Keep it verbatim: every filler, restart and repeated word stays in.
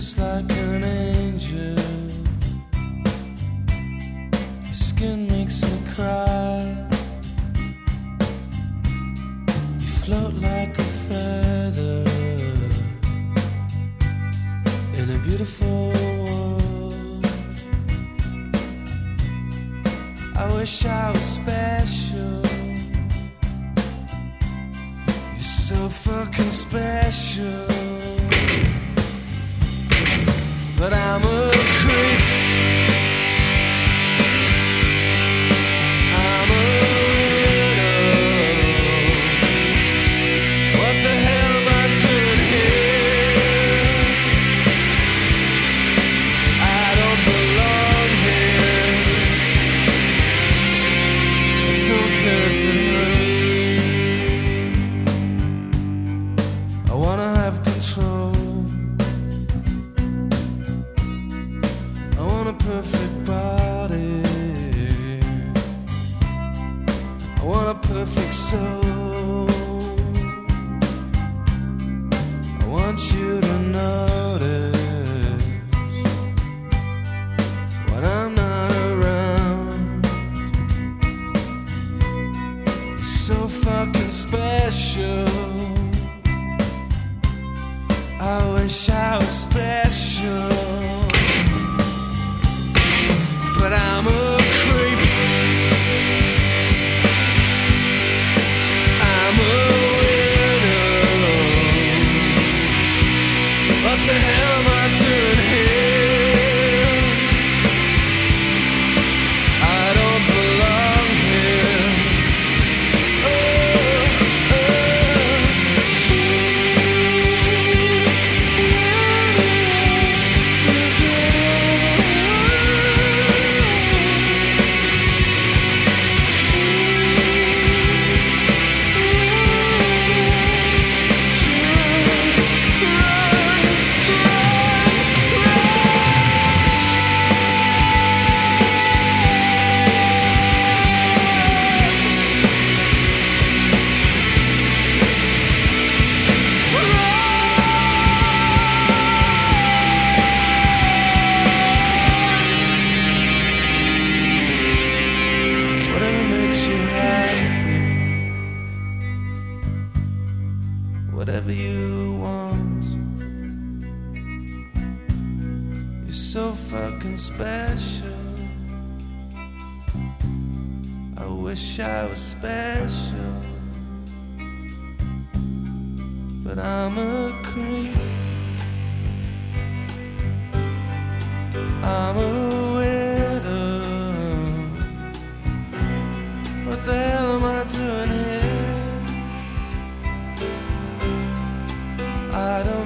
just like an angel. Your skin makes me cry. You float like a feather in a beautiful world. I wish I was special. You're so fucking special. But I'm a creep. I'm a widow. What the hell am I doing here? I don't belong here. I don't care if it hurts. I wanna have control. I want a perfect body. I want a perfect soul. I want you to notice when I'm not around. You're so fucking special. I wish I was special. But I'm a creep. I'm a widow. What the hell am I doing here? I don't belong here. Oh, whatever you want. You're so fucking special. I wish I was special. But I'm a creep. I'm a widow. What the hell am I doing here? I don't